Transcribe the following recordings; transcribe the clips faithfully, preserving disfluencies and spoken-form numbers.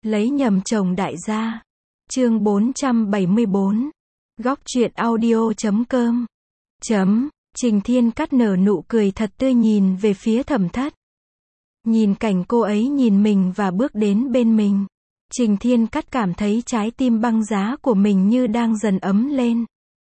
Lấy nhầm chồng đại gia. Chương bốn trăm bảy mươi bốn. Góc truyện audio chấm com. Chấm. Trình Thiên Cát nở nụ cười thật tươi nhìn về phía Thẩm Thất. Nhìn cảnh cô ấy nhìn mình và bước đến bên mình. Trình Thiên Cát cảm thấy trái tim băng giá của mình như đang dần ấm lên.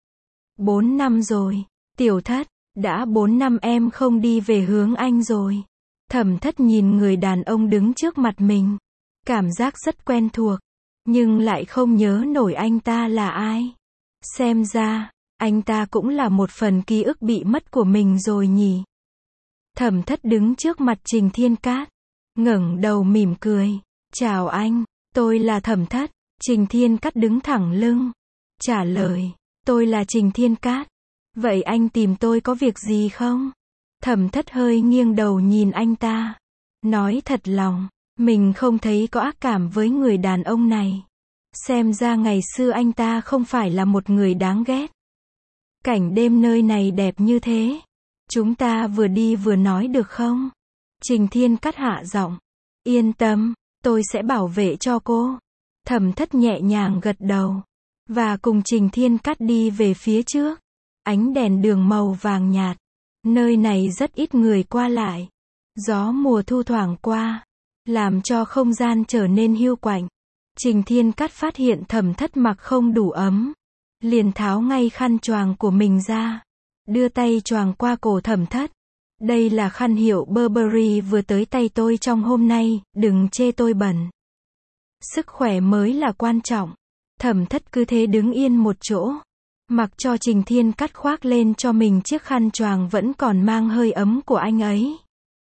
Bốn năm rồi. Tiểu Thất, đã bốn năm em không đi về hướng anh rồi. Thẩm Thất nhìn người đàn ông đứng trước mặt mình. Cảm giác rất quen thuộc. Nhưng lại không nhớ nổi anh ta là ai. Xem ra, anh ta cũng là một phần ký ức bị mất của mình rồi nhỉ. Thẩm Thất đứng trước mặt Trình Thiên Cát. Ngẩng đầu mỉm cười. Chào anh, tôi là Thẩm Thất. Trình Thiên Cát đứng thẳng lưng. Trả lời, tôi là Trình Thiên Cát. Vậy anh tìm tôi có việc gì không? Thẩm Thất hơi nghiêng đầu nhìn anh ta. Nói thật lòng, mình không thấy có ác cảm với người đàn ông này. Xem ra ngày xưa anh ta không phải là một người đáng ghét. Cảnh đêm nơi này đẹp như thế. Chúng ta vừa đi vừa nói được không? Trình Thiên Cát hạ giọng. Yên tâm, tôi sẽ bảo vệ cho cô. Thẩm Thất nhẹ nhàng gật đầu. Và cùng Trình Thiên Cát đi về phía trước. Ánh đèn đường màu vàng nhạt. Nơi này rất ít người qua lại. Gió mùa thu thoảng qua. Làm cho không gian trở nên hiu quạnh. Trình Thiên Cát phát hiện Thẩm Thất mặc không đủ ấm. Liền tháo ngay khăn choàng của mình ra. Đưa tay choàng qua cổ Thẩm Thất. Đây là khăn hiệu Burberry vừa tới tay tôi trong hôm nay, đừng chê tôi bẩn. Sức khỏe mới là quan trọng. Thẩm Thất cứ thế đứng yên một chỗ. Mặc cho Trình Thiên Cát khoác lên cho mình chiếc khăn choàng vẫn còn mang hơi ấm của anh ấy.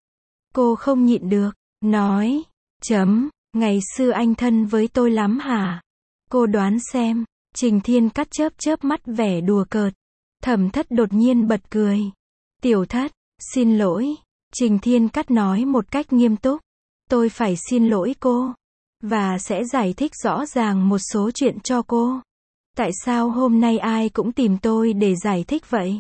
Cô không nhịn được, nói, chấm, ngày xưa anh thân với tôi lắm hả? Cô đoán xem. Trình Thiên Cát chớp chớp mắt vẻ đùa cợt. Thẩm Thất đột nhiên bật cười. Tiểu Thất, xin lỗi. Trình Thiên Cát nói một cách nghiêm túc. Tôi phải xin lỗi cô. Và sẽ giải thích rõ ràng một số chuyện cho cô. Tại sao hôm nay ai cũng tìm tôi để giải thích vậy?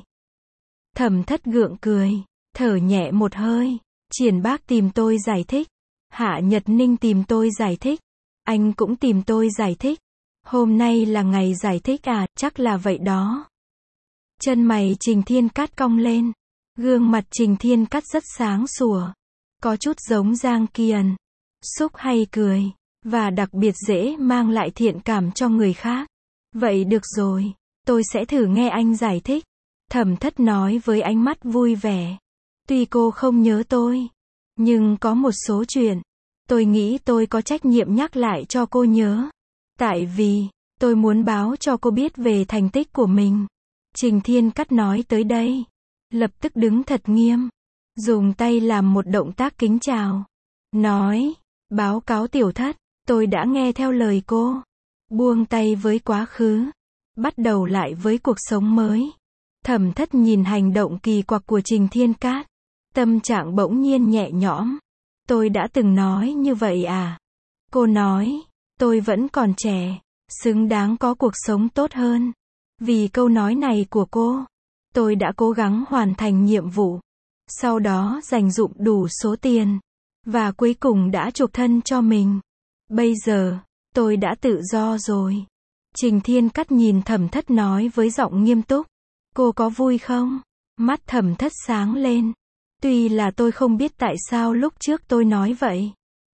Thẩm Thất gượng cười, thở nhẹ một hơi. Triển Bác tìm tôi giải thích. Hạ Nhật Ninh tìm tôi giải thích. Anh cũng tìm tôi giải thích. Hôm nay là ngày giải thích à, chắc là vậy đó. Chân mày Trình Thiên Cát cong lên. Gương mặt Trình Thiên Cát rất sáng sủa. Có chút giống Giang Kiền. Xúc hay cười. Và đặc biệt dễ mang lại thiện cảm cho người khác. Vậy được rồi. Tôi sẽ thử nghe anh giải thích. Thẩm Thất nói với ánh mắt vui vẻ. Tuy cô không nhớ tôi. Nhưng có một số chuyện. Tôi nghĩ tôi có trách nhiệm nhắc lại cho cô nhớ. Tại vì, tôi muốn báo cho cô biết về thành tích của mình. Trình Thiên Cát nói tới đây. Lập tức đứng thật nghiêm. Dùng tay làm một động tác kính chào. Nói, báo cáo Tiểu Thất, tôi đã nghe theo lời cô. Buông tay với quá khứ. Bắt đầu lại với cuộc sống mới. Thẩm Thất nhìn hành động kỳ quặc của Trình Thiên Cát. Tâm trạng bỗng nhiên nhẹ nhõm. Tôi đã từng nói như vậy à? Cô nói, tôi vẫn còn trẻ. Xứng đáng có cuộc sống tốt hơn. Vì câu nói này của cô, tôi đã cố gắng hoàn thành nhiệm vụ. Sau đó dành dụm đủ số tiền. Và cuối cùng đã chuộc thân cho mình. Bây giờ, tôi đã tự do rồi. Trình Thiên Cát nhìn Thẩm Thất nói với giọng nghiêm túc. Cô có vui không? Mắt Thẩm Thất sáng lên. Tuy là tôi không biết tại sao lúc trước tôi nói vậy.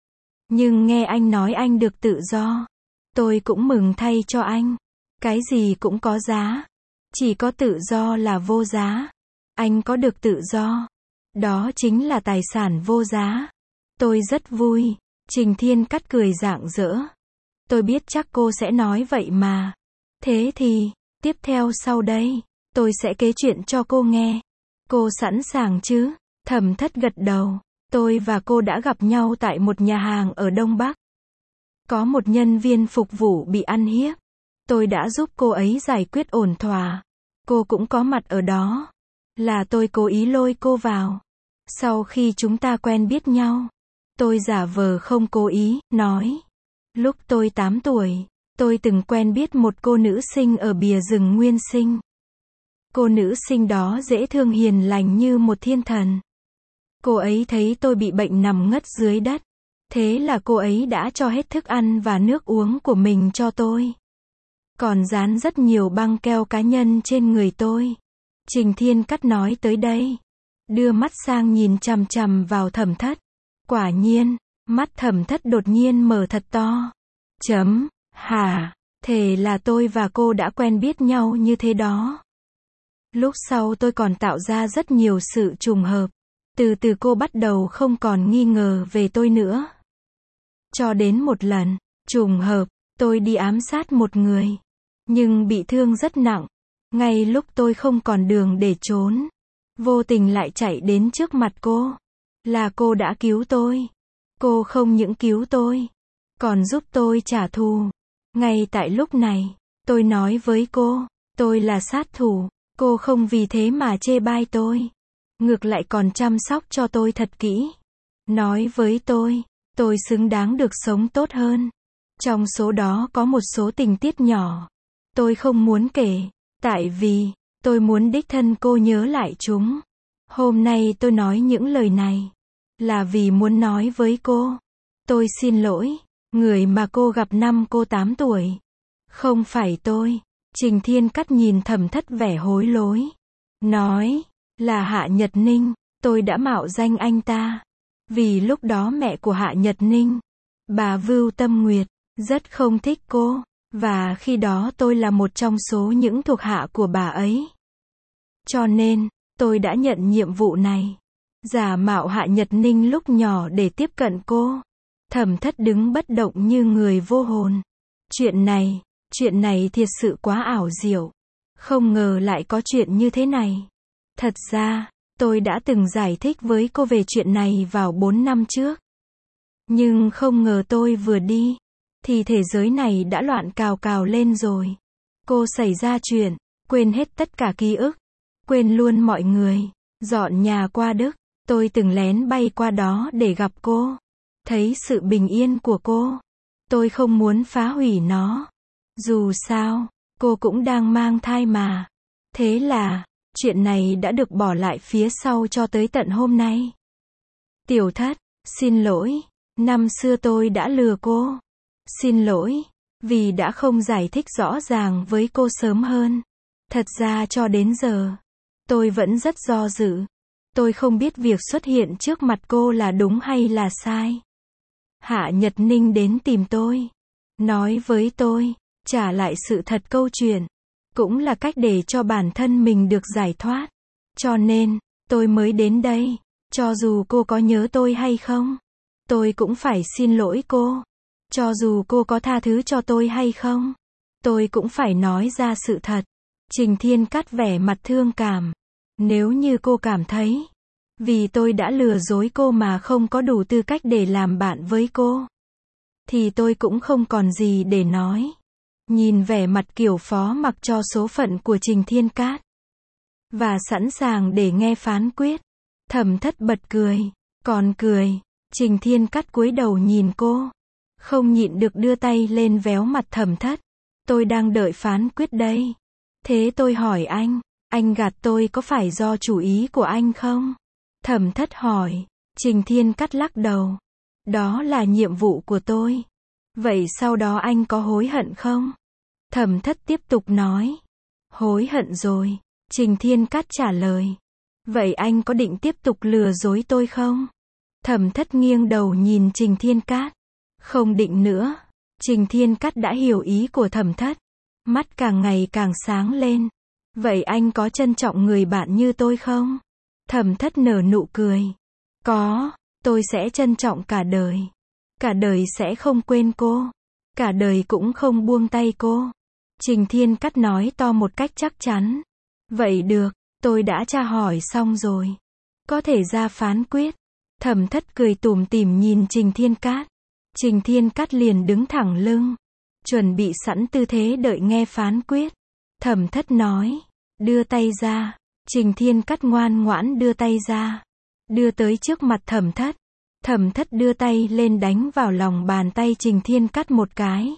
Nhưng nghe anh nói anh được tự do. Tôi cũng mừng thay cho anh. Cái gì cũng có giá. Chỉ có tự do là vô giá. Anh có được tự do. Đó chính là tài sản vô giá. Tôi rất vui. Trình Thiên Cát cười rạng rỡ. Tôi biết chắc cô sẽ nói vậy mà. Thế thì, tiếp theo sau đây, tôi sẽ kể chuyện cho cô nghe. Cô sẵn sàng chứ? Thẩm Thất gật đầu. Tôi và cô đã gặp nhau tại một nhà hàng ở Đông Bắc. Có một nhân viên phục vụ bị ăn hiếp. Tôi đã giúp cô ấy giải quyết ổn thỏa. Cô cũng có mặt ở đó. Là tôi cố ý lôi cô vào. Sau khi chúng ta quen biết nhau, tôi giả vờ không cố ý, nói. Lúc tôi tám tuổi, tôi từng quen biết một cô nữ sinh ở bìa rừng Nguyên Sinh. Cô nữ sinh đó dễ thương hiền lành như một thiên thần. Cô ấy thấy tôi bị bệnh nằm ngất dưới đất. Thế là cô ấy đã cho hết thức ăn và nước uống của mình cho tôi. Còn dán rất nhiều băng keo cá nhân trên người tôi. Trình Thiên Cát nói tới đây, đưa mắt sang nhìn chằm chằm vào Thẩm Thất. Quả nhiên, mắt Thẩm Thất đột nhiên mở thật to. Chấm, hả, thế là tôi và cô đã quen biết nhau như thế đó. Lúc sau tôi còn tạo ra rất nhiều sự trùng hợp. Từ từ cô bắt đầu không còn nghi ngờ về tôi nữa. Cho đến một lần, trùng hợp, tôi đi ám sát một người. Nhưng bị thương rất nặng. Ngay lúc tôi không còn đường để trốn, vô tình lại chạy đến trước mặt cô. Là cô đã cứu tôi. Cô không những cứu tôi, còn giúp tôi trả thù. Ngay tại lúc này, tôi nói với cô, tôi là sát thủ. Cô không vì thế mà chê bai tôi. Ngược lại còn chăm sóc cho tôi thật kỹ. Nói với tôi, tôi xứng đáng được sống tốt hơn. Trong số đó có một số tình tiết nhỏ. Tôi không muốn kể. Tại vì, tôi muốn đích thân cô nhớ lại chúng. Hôm nay tôi nói những lời này. Là vì muốn nói với cô. Tôi xin lỗi. Người mà cô gặp năm cô tám tuổi. Không phải tôi. Trình Thiên Cát nhìn Thẩm Thất vẻ hối lỗi. Nói, là Hạ Nhật Ninh. Tôi đã mạo danh anh ta. Vì lúc đó mẹ của Hạ Nhật Ninh, bà Vưu Tâm Nguyệt, rất không thích cô. Và khi đó tôi là một trong số những thuộc hạ của bà ấy. Cho nên, tôi đã nhận nhiệm vụ này. Giả mạo Hạ Nhật Ninh lúc nhỏ để tiếp cận cô. Thẩm Thất đứng bất động như người vô hồn. Chuyện này, chuyện này thiệt sự quá ảo diệu. Không ngờ lại có chuyện như thế này. Thật ra, tôi đã từng giải thích với cô về chuyện này vào bốn năm trước. Nhưng không ngờ tôi vừa đi, thì thế giới này đã loạn cào cào lên rồi. Cô xảy ra chuyện, quên hết tất cả ký ức, quên luôn mọi người, dọn nhà qua Đức. Tôi từng lén bay qua đó để gặp cô, thấy sự bình yên của cô. Tôi không muốn phá hủy nó. Dù sao, cô cũng đang mang thai mà. Thế là, chuyện này đã được bỏ lại phía sau cho tới tận hôm nay. Tiểu Thất, xin lỗi, năm xưa tôi đã lừa cô. Xin lỗi, vì đã không giải thích rõ ràng với cô sớm hơn. Thật ra cho đến giờ, tôi vẫn rất do dự. Tôi không biết việc xuất hiện trước mặt cô là đúng hay là sai. Hạ Nhật Ninh đến tìm tôi, nói với tôi, trả lại sự thật câu chuyện. Cũng là cách để cho bản thân mình được giải thoát. Cho nên, tôi mới đến đây. Cho dù cô có nhớ tôi hay không, tôi cũng phải xin lỗi cô. Cho dù cô có tha thứ cho tôi hay không, tôi cũng phải nói ra sự thật. Trình Thiên Cát vẻ mặt thương cảm. Nếu như cô cảm thấy, vì tôi đã lừa dối cô mà không có đủ tư cách để làm bạn với cô, thì tôi cũng không còn gì để nói. Nhìn vẻ mặt kiểu phó mặc cho số phận của Trình Thiên Cát, và sẵn sàng để nghe phán quyết, Thẩm Thất bật cười. Còn cười, Trình Thiên Cát cúi đầu nhìn cô, không nhịn được đưa tay lên véo mặt Thẩm Thất. Tôi đang đợi phán quyết đây. Thế tôi hỏi anh, anh gạt tôi có phải do chủ ý của anh không? Thẩm Thất hỏi. Trình Thiên Cát lắc đầu. Đó là nhiệm vụ của tôi. Vậy sau đó anh có hối hận không? Thẩm Thất tiếp tục nói. Hối hận rồi. Trình Thiên Cát trả lời. Vậy anh có định tiếp tục lừa dối tôi không? Thẩm Thất nghiêng đầu nhìn Trình Thiên Cát. Không định nữa. Trình Thiên Cát đã hiểu ý của Thẩm Thất. Mắt càng ngày càng sáng lên. Vậy anh có trân trọng người bạn như tôi không? Thẩm Thất nở nụ cười. Có, tôi sẽ trân trọng cả đời. Cả đời sẽ không quên cô. Cả đời cũng không buông tay cô. Trình Thiên Cát nói to một cách chắc chắn. Vậy được, tôi đã tra hỏi xong rồi. Có thể ra phán quyết. Thẩm Thất cười tủm tỉm nhìn Trình Thiên Cát. Trình Thiên Cát liền đứng thẳng lưng, chuẩn bị sẵn tư thế đợi nghe phán quyết. Thẩm Thất nói, đưa tay ra. Trình Thiên Cát ngoan ngoãn đưa tay ra, đưa tới trước mặt Thẩm Thất. Thẩm Thất đưa tay lên đánh vào lòng bàn tay Trình Thiên Cát một cái.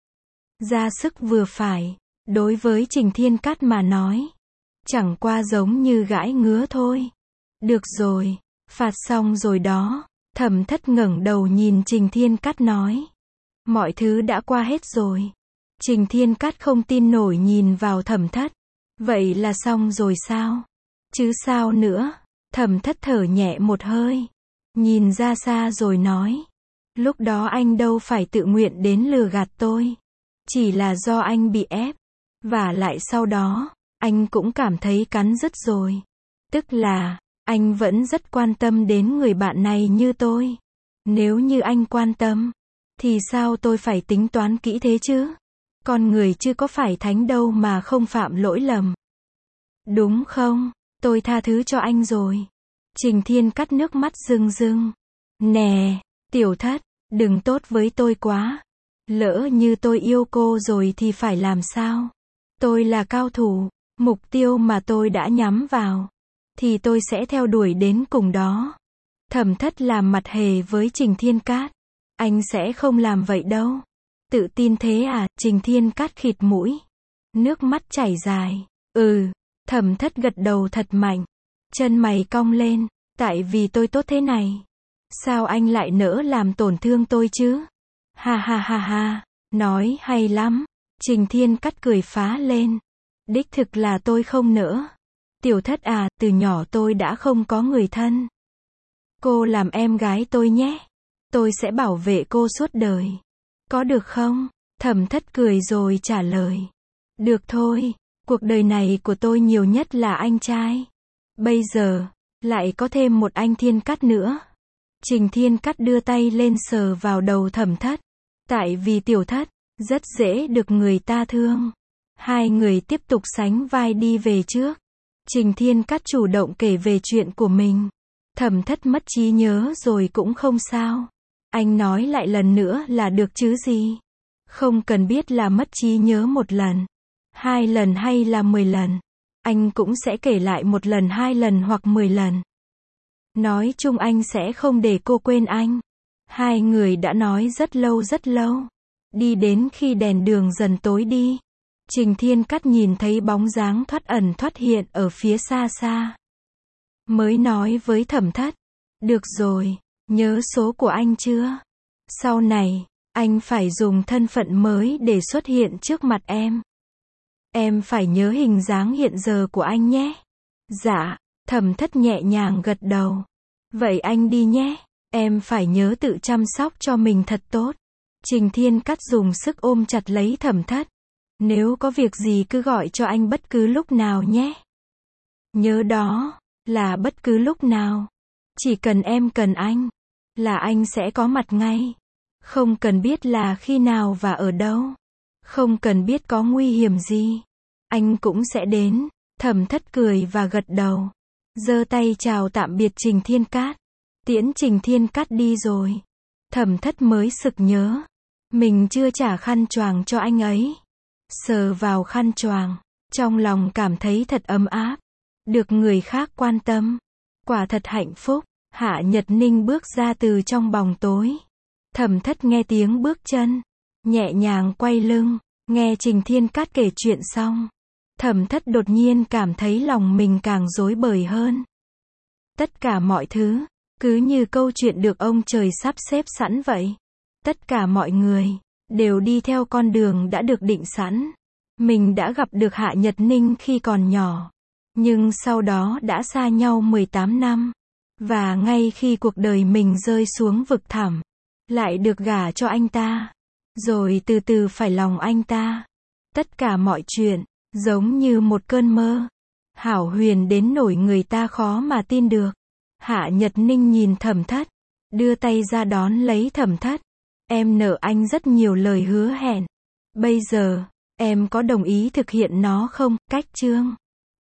Ra sức vừa phải, đối với Trình Thiên Cát mà nói, chẳng qua giống như gãi ngứa thôi. Được rồi, phạt xong rồi đó. Thẩm Thất ngẩng đầu nhìn Trình Thiên Cát nói. Mọi thứ đã qua hết rồi. Trình Thiên Cát không tin nổi nhìn vào Thẩm Thất. Vậy là xong rồi sao? Chứ sao nữa? Thẩm Thất thở nhẹ một hơi. Nhìn ra xa rồi nói. Lúc đó anh đâu phải tự nguyện đến lừa gạt tôi. Chỉ là do anh bị ép. Và lại sau đó, anh cũng cảm thấy cắn rứt rồi. Tức là, anh vẫn rất quan tâm đến người bạn này như tôi. Nếu như anh quan tâm, thì sao tôi phải tính toán kỹ thế chứ? Con người chưa có phải thánh đâu mà không phạm lỗi lầm. Đúng không? Tôi tha thứ cho anh rồi. Trình Thiên Cát nước mắt rưng rưng. Nè, Tiểu Thất, đừng tốt với tôi quá. Lỡ như tôi yêu cô rồi thì phải làm sao? Tôi là cao thủ, mục tiêu mà tôi đã nhắm vào, thì tôi sẽ theo đuổi đến cùng đó. Thẩm Thất làm mặt hề với Trình Thiên Cát. Anh sẽ không làm vậy đâu. Tự tin thế à? Trình Thiên Cát khịt mũi. Nước mắt chảy dài. Ừ. Thẩm Thất gật đầu thật mạnh. Chân mày cong lên. Tại vì tôi tốt thế này. Sao anh lại nỡ làm tổn thương tôi chứ? Ha ha ha ha. Nói hay lắm. Trình Thiên Cát cười phá lên. Đích thực là tôi không nỡ. Tiểu Thất à, từ nhỏ tôi đã không có người thân. Cô làm em gái tôi nhé. Tôi sẽ bảo vệ cô suốt đời. Có được không? Thẩm Thất cười rồi trả lời. Được thôi, cuộc đời này của tôi nhiều nhất là anh trai. Bây giờ, lại có thêm một anh Thiên Cát nữa. Trình Thiên Cát đưa tay lên sờ vào đầu Thẩm Thất. Tại vì Tiểu Thất, rất dễ được người ta thương. Hai người tiếp tục sánh vai đi về trước. Trình Thiên Cát chủ động kể về chuyện của mình. Thẩm Thất mất trí nhớ rồi cũng không sao. Anh nói lại lần nữa là được chứ gì. Không cần biết là mất trí nhớ một lần, hai lần hay là mười lần. Anh cũng sẽ kể lại một lần, hai lần hoặc mười lần. Nói chung anh sẽ không để cô quên anh. Hai người đã nói rất lâu rất lâu. Đi đến khi đèn đường dần tối đi. Trình Thiên Cát nhìn thấy bóng dáng thoát ẩn thoát hiện ở phía xa xa. Mới nói với Thẩm Thất. Được rồi, nhớ số của anh chưa? Sau này, anh phải dùng thân phận mới để xuất hiện trước mặt em. Em phải nhớ hình dáng hiện giờ của anh nhé. Dạ, Thẩm Thất nhẹ nhàng gật đầu. Vậy anh đi nhé. Em phải nhớ tự chăm sóc cho mình thật tốt. Trình Thiên Cát dùng sức ôm chặt lấy Thẩm Thất. Nếu có việc gì cứ gọi cho anh bất cứ lúc nào nhé. Nhớ đó, là bất cứ lúc nào. Chỉ cần em cần anh, là anh sẽ có mặt ngay. Không cần biết là khi nào và ở đâu. Không cần biết có nguy hiểm gì. Anh cũng sẽ đến. Thẩm Thất cười và gật đầu. Giơ tay chào tạm biệt Trình Thiên Cát. Tiễn Trình Thiên Cát đi rồi. Thẩm Thất mới sực nhớ. Mình chưa trả khăn choàng cho anh ấy. Sờ vào khăn choàng. Trong lòng cảm thấy thật ấm áp. Được người khác quan tâm. Quả thật hạnh phúc. Hạ Nhật Ninh bước ra từ trong bóng tối. Thẩm Thất nghe tiếng bước chân. Nhẹ nhàng quay lưng. Nghe Trình Thiên Cát kể chuyện xong. Thẩm Thất đột nhiên cảm thấy lòng mình càng rối bời hơn. Tất cả mọi thứ, cứ như câu chuyện được ông trời sắp xếp sẵn vậy. Tất cả mọi người, đều đi theo con đường đã được định sẵn. Mình đã gặp được Hạ Nhật Ninh khi còn nhỏ. Nhưng sau đó đã xa nhau mười tám năm. Và ngay khi cuộc đời mình rơi xuống vực thẳm, lại được gả cho anh ta. Rồi từ từ phải lòng anh ta. Tất cả mọi chuyện, giống như một cơn mơ. Hảo huyền đến nỗi người ta khó mà tin được. Hạ Nhật Ninh nhìn Thẩm Thất. Đưa tay ra đón lấy Thẩm Thất. Em nợ anh rất nhiều lời hứa hẹn. Bây giờ, em có đồng ý thực hiện nó không? Cách chương